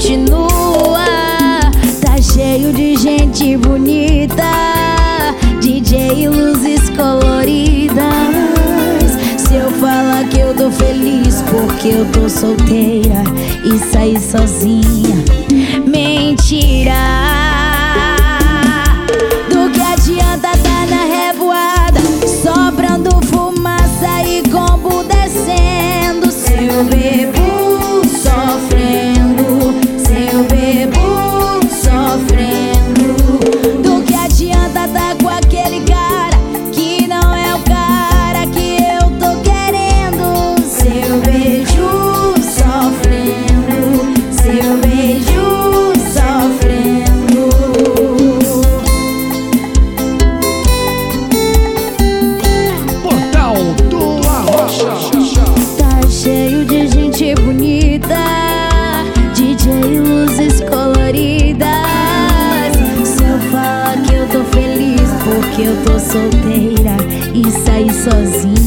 continua. Tá cheio de gente bonita, DJ e luzes coloridas. Se eu falar que eu tô feliz porque eu tô solteira e saí sozinha, mentira. Do que adianta tá na revoada, sobrando fumaça e combo descendo. Se eu bebo sofrendo, se eu bebo sofrendo. Do que adianta tá com aquele cara que não é o cara que eu tô querendo. Seu beijo sofrendo, seu beijo sofrendo. Portal do Arrocha. Tá cheio de gente bonita, DJ luzes coloridas. Se eu falar que eu tô feliz porque eu tô solteira e saí sozinha,